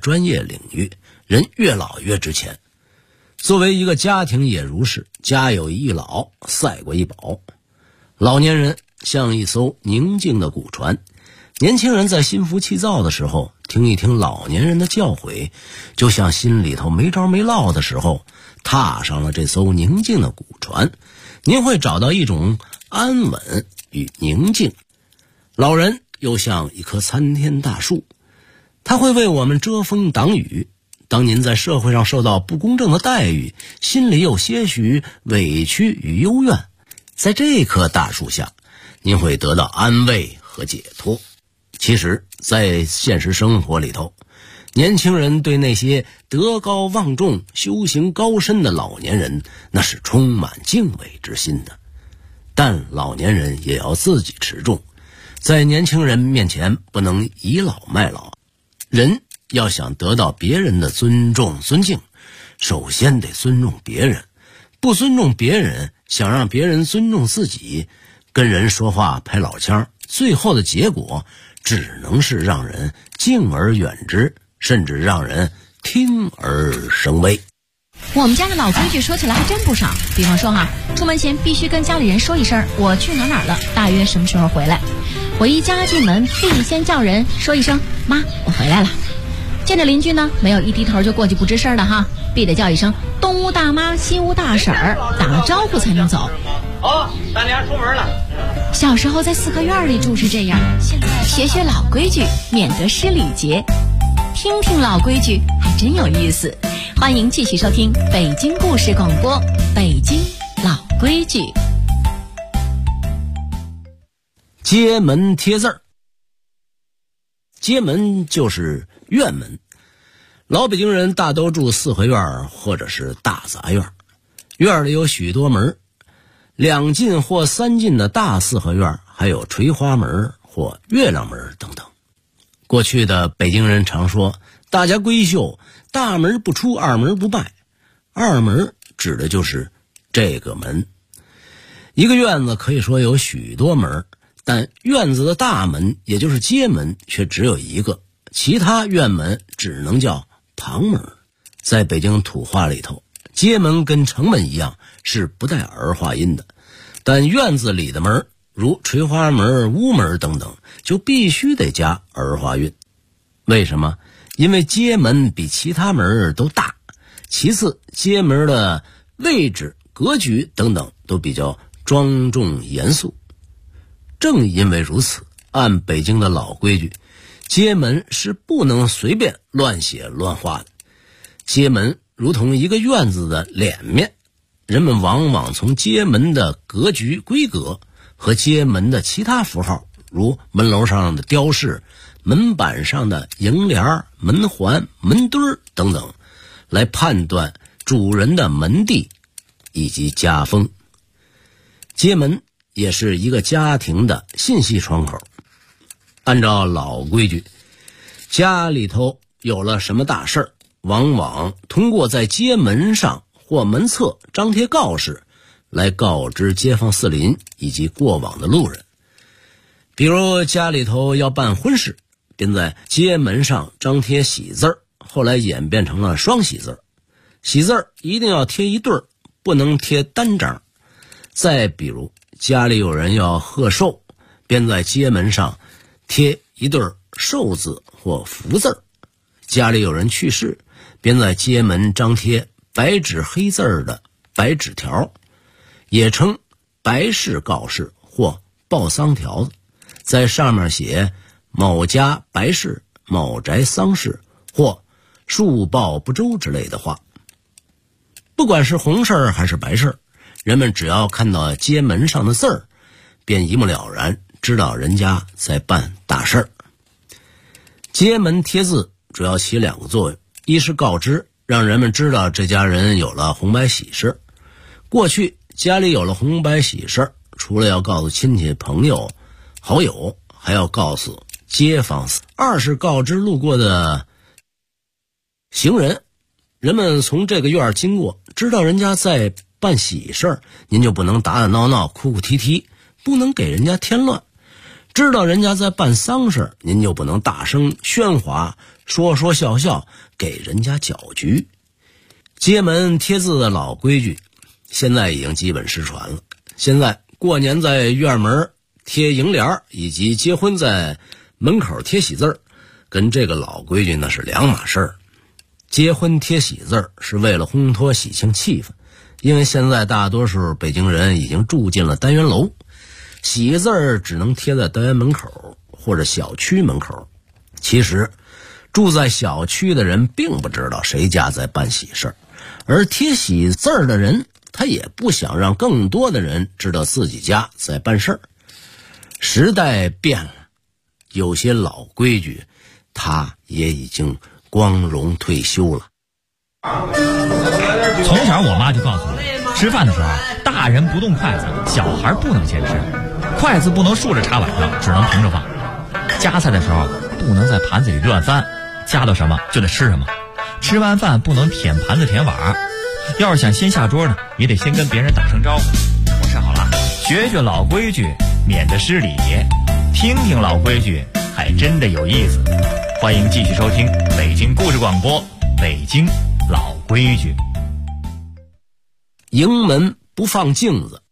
专业领域，人越老越值钱。作为一个家庭也如是，家有一老，赛过一宝。老年人像一艘宁静的古船，年轻人在心浮气躁的时候，听一听老年人的教诲，就像心里头没着没落的时候，踏上了这艘宁静的古船，您会找到一种安稳与宁静。老人又像一棵参天大树，他会为我们遮风挡雨。当您在社会上受到不公正的待遇，心里有些许委屈与幽怨，在这棵大树下，您会得到安慰和解脱。其实在现实生活里头，年轻人对那些德高望重、修行高深的老年人，那是充满敬畏之心的。但老年人也要自己持重，在年轻人面前不能倚老卖老。人要想得到别人的尊重尊敬，首先得尊重别人。不尊重别人，想让别人尊重自己，跟人说话拍老腔，最后的结果只能是让人敬而远之，甚至让人听而生畏。 我们家的老规矩说起来还真不少，比方说出门前必须跟家里人说一声我去哪了，大约什么时候回来。我一家进门必先叫人说一声妈我回来了。见着邻居呢，没有一低头就过去不吱声的必得叫一声东屋大妈西屋大婶儿，打了招呼才能走。 大娘出门了。 小时候在四合院里住是这样，现在学学老规矩，免得失礼节。听听老规矩还真有意思。欢迎继续收听北京故事广播，北京老规矩。 街门贴字儿。街门就是院门，老北京人大都住四合院或者是大杂院，院里有许多门，2进或3进的大四合院，还有垂花门或月亮门等等。过去的北京人常说大家闺秀，大门不出，二门不迈。二门指的就是这个门。一个院子可以说有许多门，但院子的大门也就是街门却只有一个，其他院门只能叫旁门。在北京土话里头，街门跟城门一样是不带儿化音的，但院子里的门如垂花门、屋门等等就必须得加儿化韵。为什么？因为街门比其他门都大，其次街门的位置、格局等等都比较庄重严肃。正因为如此，按北京的老规矩，街门是不能随便乱写乱画的。街门如同一个院子的脸面，人们往往从街门的格局规格和街门的其他符号，如门楼上的雕饰、门板上的楹联、门环、门墩等等，来判断主人的门第以及家风。街门也是一个家庭的信息窗口。按照老规矩，家里头有了什么大事儿，往往通过在街门上或门侧张贴告示来告知街坊四邻以及过往的路人。比如家里头要办婚事，便在街门上张贴喜字儿，后来演变成了双喜字儿。喜字儿一定要贴一对儿，不能贴单张。再比如家里有人要贺寿，便在街门上贴一对寿字或福字。家里有人去世，便在街门张贴白纸黑字的白纸条，也称白事告示或报丧条子，在上面写某家白事、某宅丧事或树报不周之类的话。不管是红事还是白事，人们只要看到街门上的字儿，便一目了然知道人家在办大事儿。街门贴字主要起2个作用，一是告知，让人们知道这家人有了红白喜事。过去家里有了红白喜事，除了要告诉亲戚朋友好友，还要告诉街坊。二是告知路过的行人，人们从这个院经过，知道人家在办喜事，您就不能打打闹闹、哭哭啼啼，不能给人家添乱。知道人家在办丧事，您就不能大声喧哗、 说说笑笑，给人家搅局。街门贴字的老规矩现在已经基本失传了。现在过年在院门贴楹联，以及结婚在门口贴喜字，跟这个老规矩那是两码事儿。结婚贴喜字是为了烘托喜庆气氛，因为现在大多数北京人已经住进了单元楼，喜字只能贴在单元门口或者小区门口。其实住在小区的人并不知道谁家在办喜事，而贴喜字的人他也不想让更多的人知道自己家在办事儿。时代变了，有些老规矩他也已经光荣退休了。 从小我妈就告诉我，吃饭的时候大人不动筷子，小孩不能先吃，筷子不能竖着插碗上，只能平着放。夹菜的时候不能在盘子里乱翻，夹到什么就得吃什么。吃完饭不能舔盘子舔碗，要是想先下桌呢，也得先跟别人打声招呼。我吃好了，学学老规矩，免得失礼。听听老规矩，还真的有意思。欢迎继续收听北京故事广播，北京老规矩。 迎门不放镜子。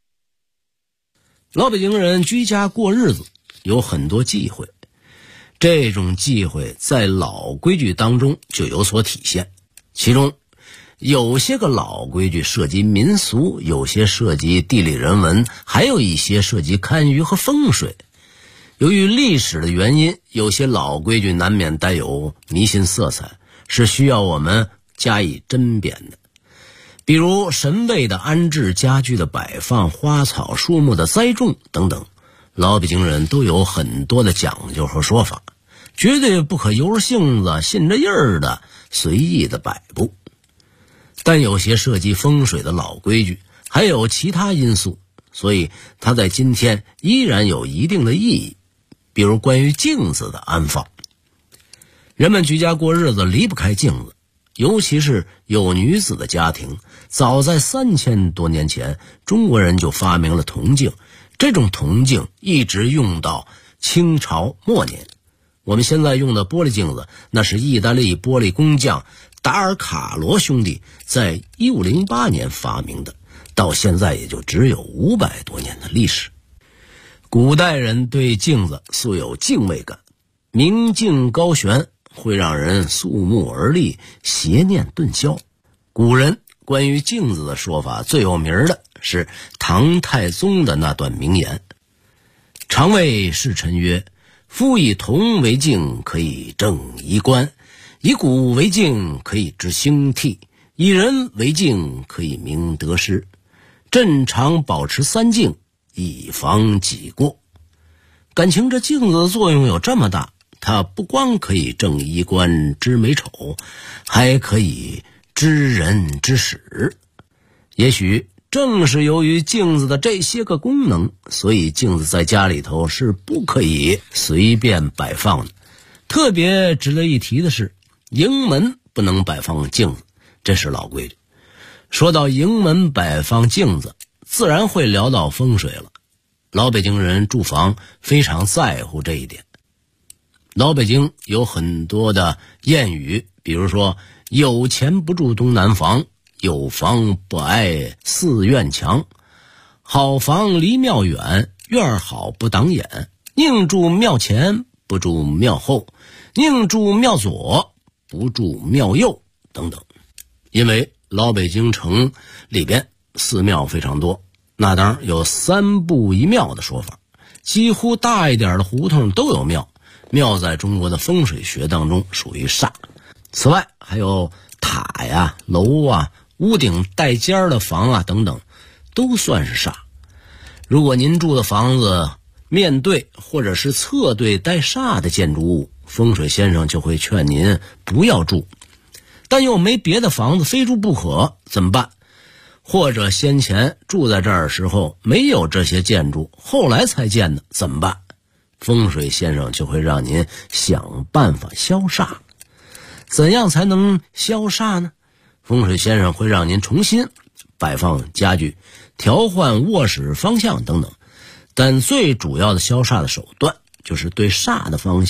老北京人居家过日子有很多忌讳，这种忌讳在老规矩当中就有所体现。其中有些个老规矩涉及民俗，有些涉及地理人文，还有一些涉及堪舆和风水。由于历史的原因，有些老规矩难免带有迷信色彩，是需要我们加以甄别的。比如神位的安置、家具的摆放、花草树木的栽种等等，老北京人都有很多的讲究和说法，绝对不可由着性子、信着意儿的随意的摆布。但有些涉及风水的老规矩还有其他因素，所以它在今天依然有一定的意义。比如关于镜子的安放，人们居家过日子离不开镜子，尤其是有女子的家庭。早在3000多年前，中国人就发明了铜镜，这种铜镜一直用到清朝末年。我们现在用的玻璃镜子，那是意大利玻璃工匠达尔卡罗兄弟在1508年发明的，到现在也就只有500多年的历史。古代人对镜子素有敬畏感，明镜高悬会让人肃穆而立，邪念顿消。古人关于镜子的说法最有名的是唐太宗的那段名言：常谓世臣曰，夫以铜为镜，可以正衣冠；以古为镜，可以知兴替；以人为镜，可以明得失。朕常保持3镜，以防己过。感情这镜子的作用有这么大，它不光可以正衣冠、知美丑，还可以知人知始。也许正是由于镜子的这些个功能，所以镜子在家里头是不可以随便摆放的。特别值得一提的是，迎门不能摆放镜子，这是老规矩。说到迎门摆放镜子，自然会聊到风水了。老北京人住房非常在乎这一点。老北京有很多的谚语，比如说有钱不住东南房，有房不挨四院墙，好房离庙远，院好不挡眼，宁住庙前不住庙后，宁住庙左不住庙右等等。因为老北京城里边寺庙非常多，那当然有3步一庙的说法，几乎大一点的胡同都有庙。庙在中国的风水学当中属于煞。此外还有塔呀、楼啊、屋顶带尖的房啊等等，都算是煞。如果您住的房子面对或者是侧对带煞的建筑物，风水先生就会劝您不要住。但又没别的房子非住不可，怎么办？或者先前住在这儿的时候没有这些建筑，后来才建的，怎么办？风水先生就会让您想办法消煞。怎样才能消煞呢？风水先生会让您重新摆放家具，调换卧室方向等等。但最主要的消煞的手段就是对煞的方向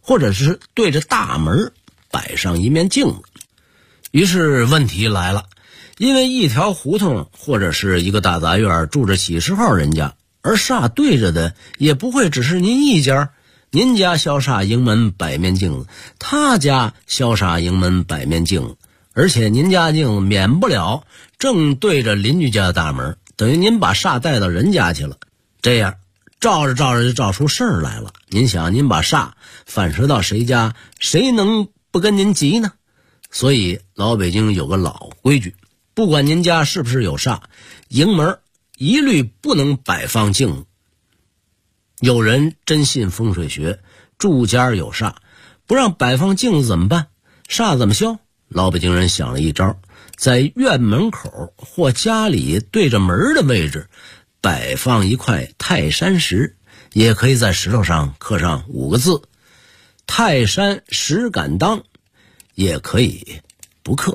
或者是对着大门摆上一面镜子。于是问题来了，因为一条胡同或者是一个大杂院住着几十号人家，而煞对着的也不会只是您一家。您家消煞迎门摆面镜子，他家消煞迎门摆面镜子，而且您家镜子免不了正对着邻居家的大门，等于您把煞带到人家去了。这样照着照着就照出事儿来了。您想，您把煞反射到谁家，谁能不跟您急呢？所以老北京有个老规矩，不管您家是不是有煞，迎门一律不能摆放镜子。有人真信风水学，住家有煞，不让摆放镜子怎么办？煞怎么消？老北京人想了一招，在院门口或家里对着门的位置摆放一块泰山石，也可以在石头上刻上5个字：泰山石敢当，也可以不刻。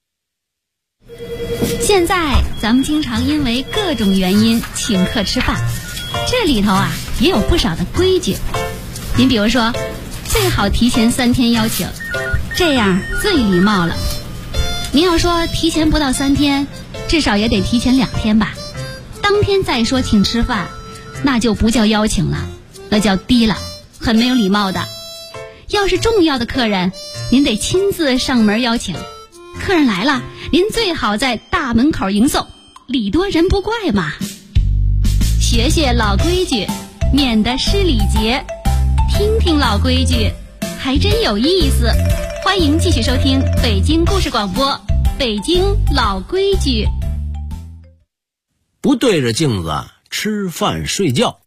现在咱们经常因为各种原因请客吃饭，这里头也有不少的规矩。您比如说，最好提前3天邀请，这样最礼貌了。您要说提前不到3天，至少也得提前2天吧。当天再说请吃饭，那就不叫邀请了，那叫低了，很没有礼貌的。要是重要的客人，您得亲自上门邀请。客人来了，您最好在大门口迎送，礼多人不怪嘛。学学老规矩，免得失礼节。听听老规矩，还真有意思。欢迎继续收听北京故事广播《北京老规矩》。 不对着镜子吃饭睡觉。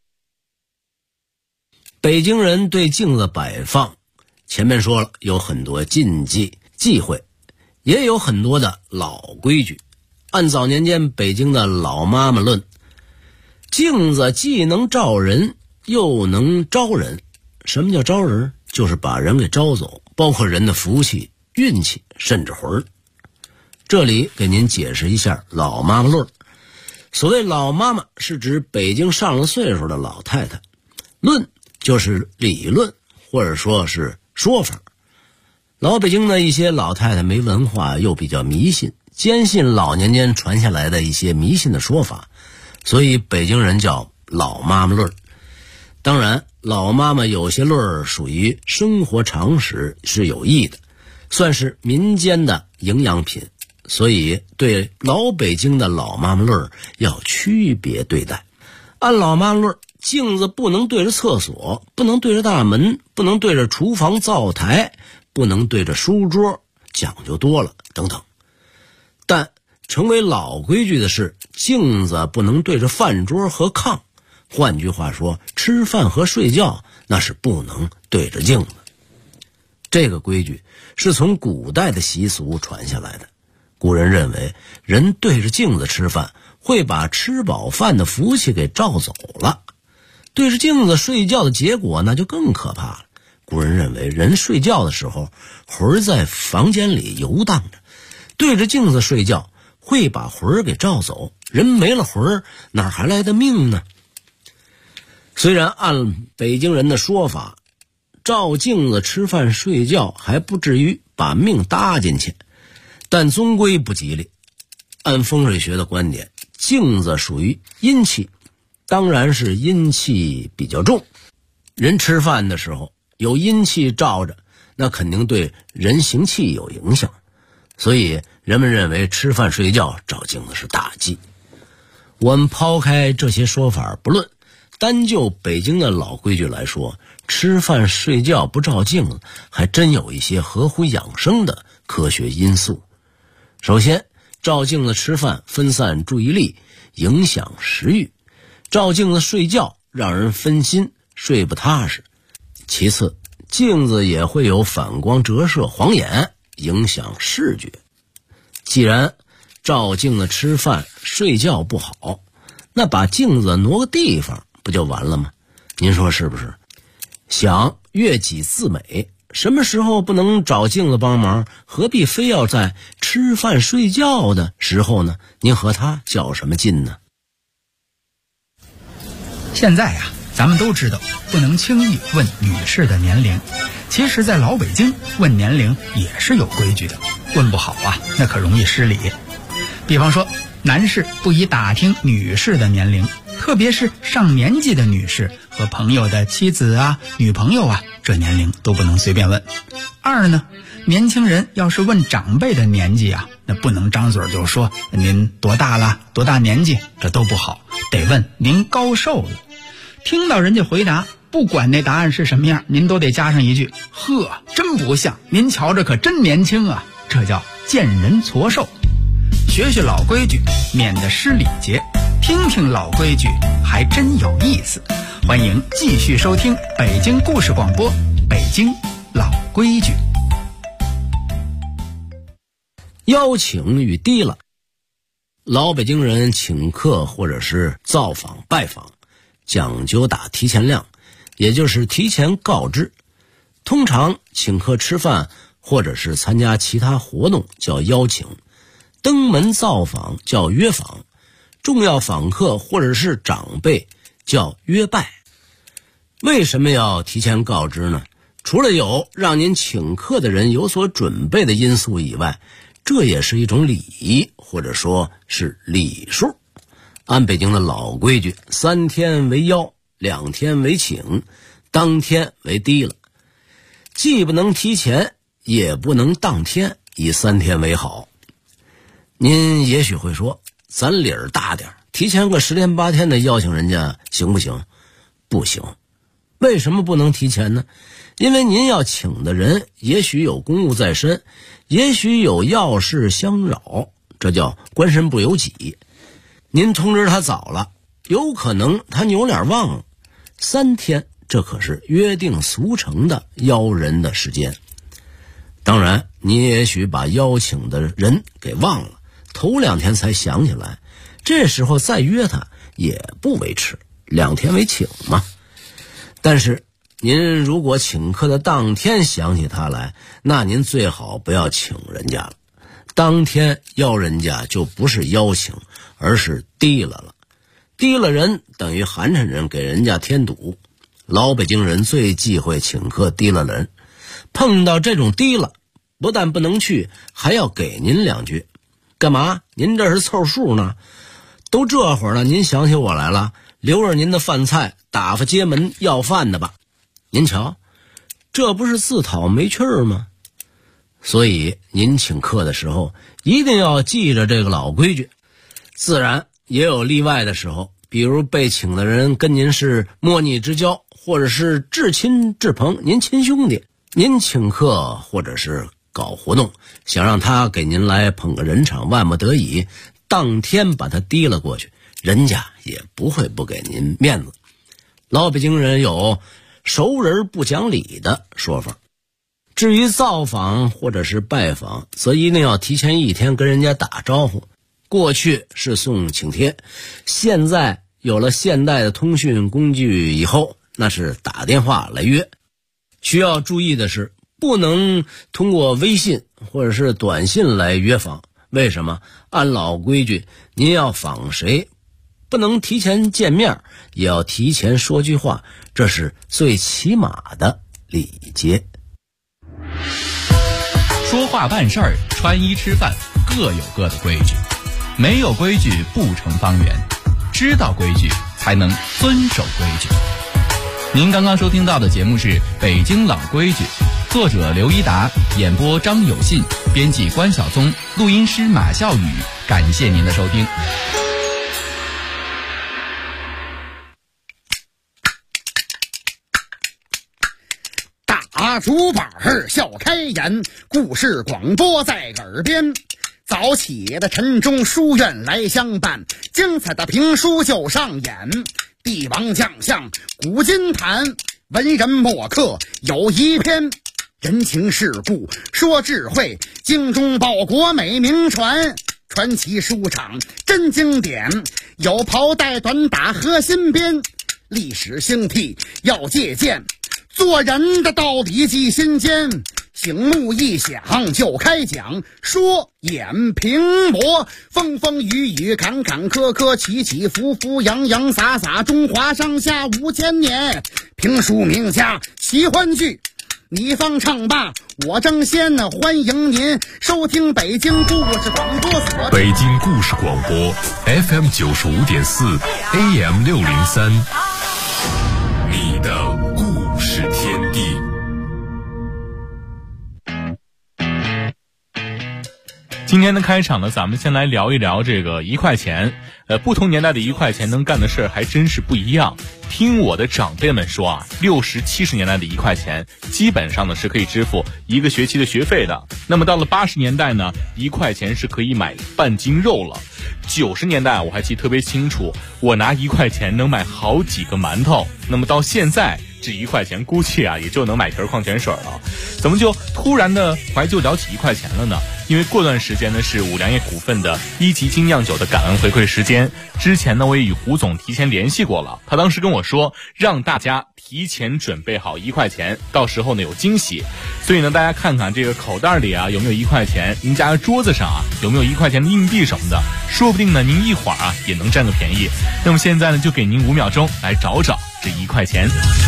北京人对镜子摆放，前面说了有很多禁忌忌讳，也有很多的老规矩。按早年间北京的老妈妈论，镜子既能照人又能招人。什么叫招人？就是把人给招走，包括人的福气、运气，甚至魂。这里给您解释一下老妈妈论。所谓老妈妈是指北京上了岁数的老太太，论就是理论或者说是说法。老北京的一些老太太没文化，又比较迷信，坚信老年间传下来的一些迷信的说法，所以北京人叫老妈妈论。当然老妈妈有些论属于生活常识，是有益的，算是民间的营养品，所以对老北京的老妈妈论要区别对待。按老妈妈论，镜子不能对着厕所，不能对着大门，不能对着厨房灶台，不能对着书桌，讲究多了等等。但成为老规矩的是，镜子不能对着饭桌和炕。换句话说，吃饭和睡觉那是不能对着镜子。这个规矩是从古代的习俗传下来的。古人认为人对着镜子吃饭会把吃饱饭的福气给照走了，对着镜子睡觉的结果那就更可怕了。古人认为人睡觉的时候魂在房间里游荡着，对着镜子睡觉会把魂给照走，人没了魂哪还来的命呢？虽然按北京人的说法，照镜子吃饭睡觉还不至于把命搭进去，但终归不吉利。按风水学的观点，镜子属于阴气，当然是阴气比较重。人吃饭的时候有阴气照着，那肯定对人行气有影响，所以人们认为吃饭睡觉照镜子是大忌。我们抛开这些说法不论，单就北京的老规矩来说，吃饭睡觉不照镜子还真有一些合乎养生的科学因素。首先，照镜子吃饭分散注意力，影响食欲；照镜子睡觉让人分心，睡不踏实。其次，镜子也会有反光折射晃眼，影响视觉。既然照镜子吃饭睡觉不好，那把镜子挪个地方不就完了吗？您说是不是？想悦己自美，什么时候不能找镜子帮忙？何必非要在吃饭睡觉的时候呢？您和他较什么劲呢？ 现在咱们都知道不能轻易问女士的年龄，其实在老北京问年龄也是有规矩的，问不好啊那可容易失礼。比方说男士不宜打听女士的年龄，特别是上年纪的女士和朋友的妻子啊女朋友啊，这年龄都不能随便问。二呢，年轻人要是问长辈的年纪啊，那不能张嘴就说您多大了多大年纪，这都不好，得问您高寿了。听到人家回答，不管那答案是什么样，您都得加上一句呵，真不像，您瞧着可真年轻啊，这叫见人矬寿。学学老规矩，免得失礼节，听听老规矩还真有意思。欢迎继续收听北京故事广播，北京老规矩。 邀请与提了，老北京人请客或者是造访拜访讲究打提前量，也就是提前告知。通常请客吃饭或者是参加其他活动叫邀请，登门造访叫约访，重要访客或者是长辈叫约拜。为什么要提前告知呢？除了有让您请客的人有所准备的因素以外，这也是一种礼仪，或者说是礼数。按北京的老规矩，3天为邀，2天为请，当天为提了。既不能提前，也不能当天，以3天为好。您也许会说，咱理儿大点，提前个10天8天的邀请人家行不行？不行。为什么不能提前呢？因为您要请的人也许有公务在身，也许有要事相扰，这叫官身不由己。您通知他早了，有可能他扭脸忘了。3天，这可是约定俗成的邀人的时间。当然，你也许把邀请的人给忘了，头2天才想起来，这时候再约他也不为迟，2天为请嘛。但是您如果请客的当天想起他来，那您最好不要请人家了。当天邀人家就不是邀请，而是提了。提了人等于寒碜人，给人家添堵。老北京人最忌讳请客提了人，碰到这种提了，不但不能去，还要给您2句。干嘛？您这是凑数呢？都这会儿了，您想起我来了，留着您的饭菜，打发接门要饭的吧。您瞧，这不是自讨没趣儿吗？所以您请客的时候一定要记着这个老规矩。自然也有例外的时候，比如被请的人跟您是莫逆之交，或者是至亲至朋，您亲兄弟，您请客或者是搞活动，想让他给您来捧个人场，万不得已当天把他提了过去，人家也不会不给您面子。老北京人有熟人不讲理的说法。至于造访或者是拜访，则一定要提前1天跟人家打招呼。过去是送请帖，现在有了现代的通讯工具以后，那是打电话来约。需要注意的是，不能通过微信或者是短信来约访。为什么？按老规矩，您要访谁，不能提前见面，也要提前说句话，这是最起码的礼节。 说话办事儿，穿衣吃饭，各有各的规矩。没有规矩不成方圆，知道规矩才能遵守规矩。您刚刚收听到的节目是《北京老规矩》，作者刘一达，演播张有信，编辑关晓松，录音师马笑宇。感谢您的收听。 大竹板笑开颜，故事广播在耳边。早起的晨钟书院来相伴，精彩的评书就上演。帝王将相古今谈，文人墨客有一篇。人情世故说智慧，精忠报国美名传。传奇书场真经典，有袍带短打和新编。历史兴替要借鉴，做人的道理记心间。 醒怒一响就开讲，说演评魔，风风雨雨，坎坎坷坷，起起伏伏，洋洋洒洒，中华上下5000年。评书名家喜欢剧，你方唱罢我争先呢，欢迎您收听北京故事广播所。 北京故事广播 FM 95.4 AM 603，你的故事天地。 今天的开场呢，咱们先来聊一聊这个1块钱。不同年代的1块钱能干的事儿还真是不一样。听我的长辈们说啊，60、70年代的1块钱基本上呢是可以支付1个学期的学费的。那么到了80年代呢，1块钱是可以买半斤肉了。90年代我还记得特别清楚，我拿1块钱能买好几个馒头。那么到现在这1块钱估计啊也就能买瓶矿泉水了。怎么就突然的怀旧聊起1块钱了呢？因为过段时间呢是五粮液股份的1级精酿酒的感恩回馈时间。之前呢我也与胡总提前联系过了，他当时跟我说让大家提前准备好1块钱，到时候呢有惊喜。所以呢大家看看这个口袋里啊有没有1块钱，您家的桌子上啊有没有1块钱的硬币什么的，说不定呢您一会儿啊也能占个便宜。那么现在呢就给您5秒钟来找找这1块钱。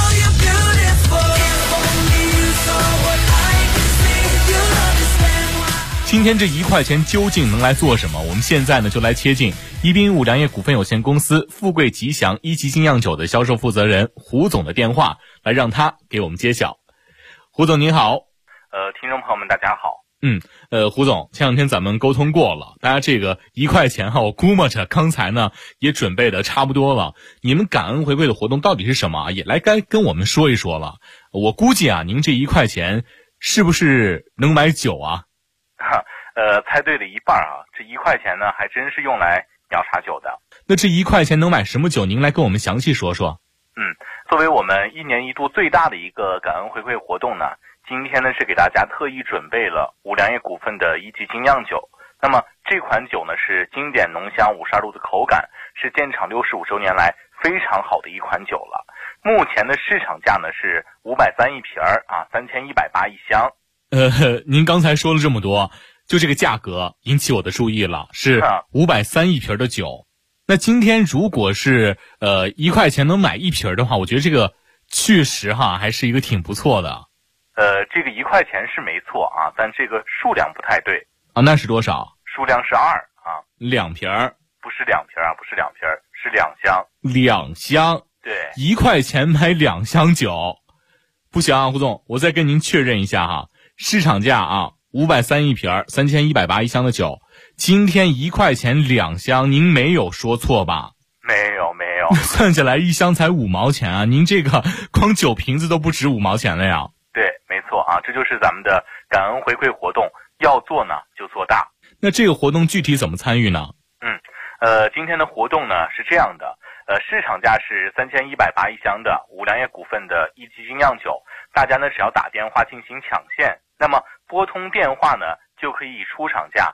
今天这1块钱究竟能来做什么？我们现在呢就来切近宜宾五粮液股份有限公司富贵吉祥1级精酿酒的销售负责人胡总的电话，来让他给我们揭晓。胡总您好。 听众朋友们大家好。 胡总，前两天咱们沟通过了，大家这个1块钱哈，我估摸着刚才呢也准备的差不多了。你们感恩回馈的活动到底是什么啊？也来该跟我们说一说了。我估计啊，您这1块钱是不是能买酒啊？ 猜对了一半啊！这1块钱呢，还真是用来秒杀酒的。 那这1块钱能买什么酒？您来跟我们详细说说。 作为我们1年1度最大的一个感恩回馈活动呢，今天呢是给大家特意准备了五粮液股份的1级精酿酒。那么这款酒呢是经典浓香52度的口感，是建厂65周年来非常好的一款酒了。目前的市场价呢是530一瓶啊，3180一箱。 您刚才说了这么多，就这个价格引起我的注意了，是530一瓶的酒。那今天如果是1块钱能买1瓶的话，我觉得这个确实哈还是一个挺不错的。 这个1块钱是没错啊，但这个数量不太对啊。那是多少？ 数量是2啊 ，2瓶。 不是2瓶啊，不是2瓶，是2箱。 2箱。对，1块钱买2箱酒，不行啊，胡总，我再跟您确认一下哈。市场价啊，530一瓶，3180一箱的酒。今天1块钱2箱，您没有说错吧？ 没有。 算起来1箱才5毛钱啊！您这个光酒瓶子都不止5毛钱了呀。 对，没错啊，这就是咱们的感恩回馈活动，要做呢就做大。 那这个活动具体怎么参与呢？ 今天的活动呢是这样的，市场价是3180一箱的五粮液股份的1级精酿酒，大家呢只要打电话进行抢线，那么拨通电话呢就可以以出厂价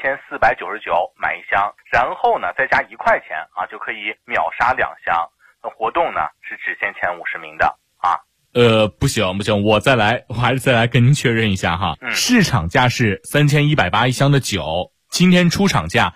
1499买1箱，然后呢再加1块钱啊，就可以秒杀2箱。那活动呢是只限前50名的啊。 不行，我还是再来跟您确认一下哈。市场价是3180一箱的酒，今天出厂价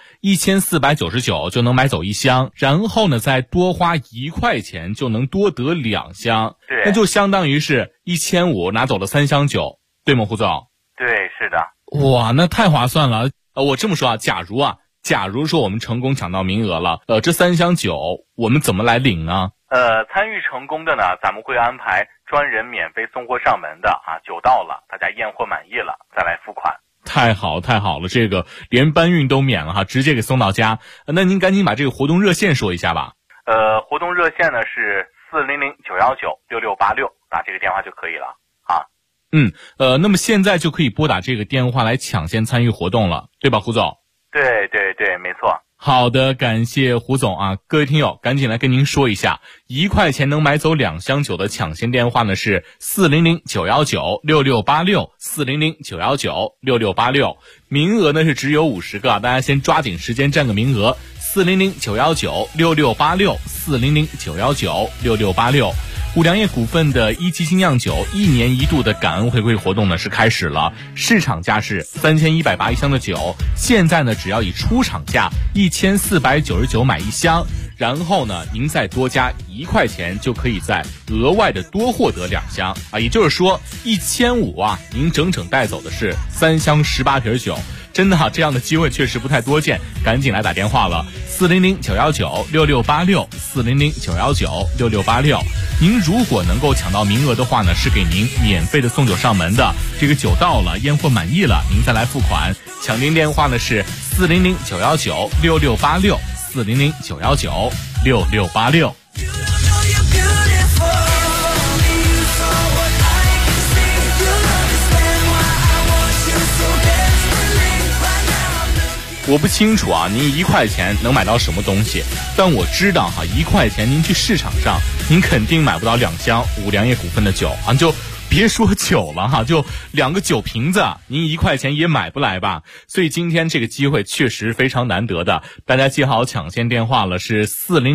1499就能买走1箱，然后呢再多花1块钱就能多得2箱。 对， 那就相当于是1500拿走了3箱酒，对吗，胡总？ 对，是的。 哇，那太划算了。我这么说啊，假如说我们成功抢到名额了，这3箱酒我们怎么来领呢？ 参与成功的呢，咱们会安排专人免费送货上门的啊，酒到了，大家验货满意了再来付款。 太好了，这个连搬运都免了哈，直接给送到家。那您赶紧把这个活动热线说一下吧。 活动热线呢是400-919-6686，打这个电话就可以了啊。 那么现在就可以拨打这个电话来抢先参与活动了，对吧，胡总？ 对，没错。 好的，感谢胡总啊！各位听友，赶紧来跟您说一下，1块钱能买走2箱酒的抢先电话呢是400-919-6686 400-919-6686，名额呢是只有50个，大家先抓紧时间占个名额。400-919-6686 400-919-6686。 五粮液股份的一级精酿酒1年1度的感恩回馈活动呢是开始了，市场价是3180一箱的酒，现在呢只要以出厂价1499买一箱，然后呢您再多加1块钱就可以再额外的多获得2箱啊，也就是说1500啊，您整整带走的是3箱18瓶酒。真的这样的机会确实不太多见，赶紧来打电话了，400-919-6686，400-919-6686。您如果能够抢到名额的话呢，是给您免费的送酒上门的。这个酒到了，验货满意了，您再来付款。抢订电话呢是400-919-6686，400-919-6686。我不清楚啊，您1块钱能买到什么东西？但我知道1块钱您去市场上，您肯定买不到2箱五粮液股份的酒啊，就别说酒了就2个酒瓶子，您1块钱也买不来吧？所以今天这个机会确实非常难得的，大家记好抢先电话了，是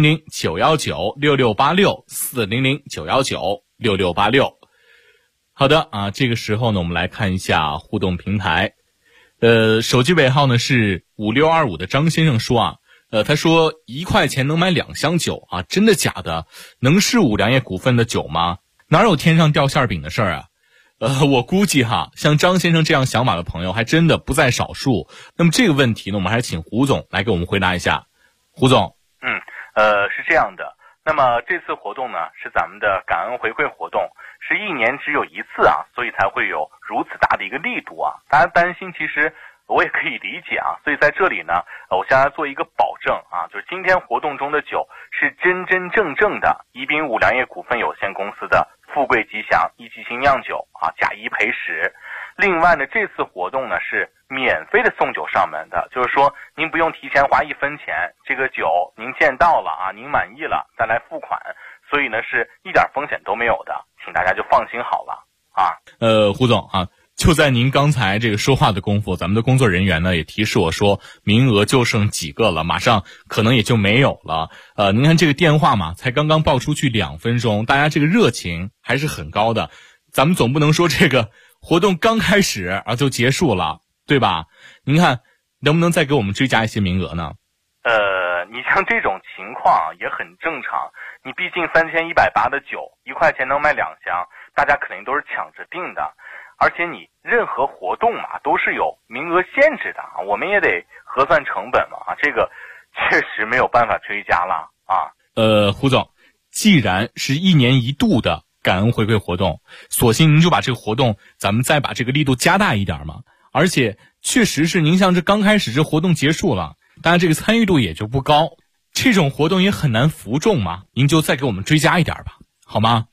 400-919-6686，400-919-6686。好的啊，这个时候呢，我们来看一下互动平台。手机尾号呢是5625的张先生说他说1块钱能买2箱酒啊，真的假的？能是五粮液股份的酒吗？哪有天上掉馅饼的事儿啊？我估计像张先生这样想法的朋友还真的不在少数。那么这个问题呢，我们还是请胡总来给我们回答一下。胡总， 是这样的。那么这次活动呢是咱们的感恩回馈活动，是1年只有1次所以才会有如此大的一个力度大家担心其实我也可以理解所以在这里呢我向大家做一个保证就是今天活动中的酒是真真正正的宜宾五粮液股份有限公司的富贵吉祥1级精酿酒假一赔10。另外呢，这次活动呢是免费的送酒上门的，就是说您不用提前花1分钱，这个酒您见到了您满意了再来付款，所以呢是一点风险都没有的，请大家就放心好了胡总就在您刚才这个说话的功夫，咱们的工作人员呢也提示我说名额就剩几个了，马上可能也就没有了。您看这个电话嘛，才刚刚报出去2分钟，大家这个热情还是很高的，咱们总不能说这个活动刚开始就结束了，对吧？您看能不能再给我们追加一些名额呢？ 你像这种情况也很正常，你毕竟3180的酒1块钱能买2箱，大家肯定都是抢着订的，而且你任何活动都是有名额限制的我们也得核算成本嘛这个确实没有办法追加了胡总，既然是1年1度的感恩回馈活动，索性您就把这个活动咱们再把这个力度加大一点嘛。而且确实是您像这刚开始这活动结束了，当然这个参与度也就不高，这种活动也很难服众嘛，您就再给我们追加一点吧，好吗？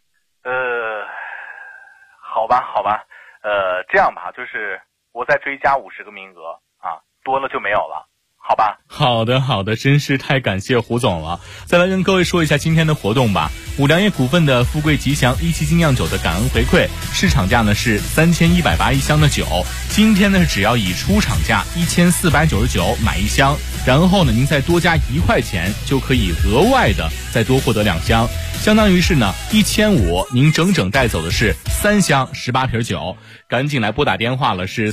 好吧，这样吧，就是我再追加50个名额多了就没有了，好吧？ 好的，真是太感谢胡总了。再来跟各位说一下今天的活动吧。五粮液股份的富贵吉祥1级精酿酒的感恩回馈，市场价呢是3180一箱的酒，今天呢只要以出厂价1499买一箱，然后呢您再多加1块钱就可以额外的再多获得2箱，相当于是呢1500，您整整带走的是3箱18瓶酒。赶紧来拨打电话了，是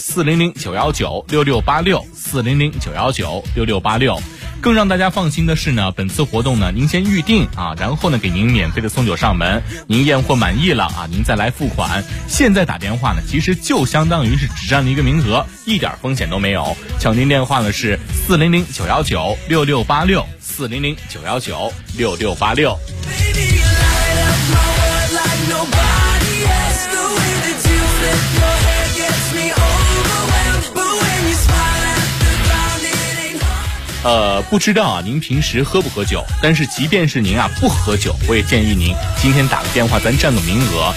400-919-6686，400-919-6686。更让大家放心的是呢，本次活动呢您先预定然后呢给您免费的送酒上门，您验货满意了您再来付款。现在打电话呢其实就相当于是只占了一个名额，一点风险都没有。抢订电话呢是400-919-6686，400-919-6686。不知道您平时喝不喝酒，但是即便是您不喝酒，我也建议您今天打个电话，咱占个名额。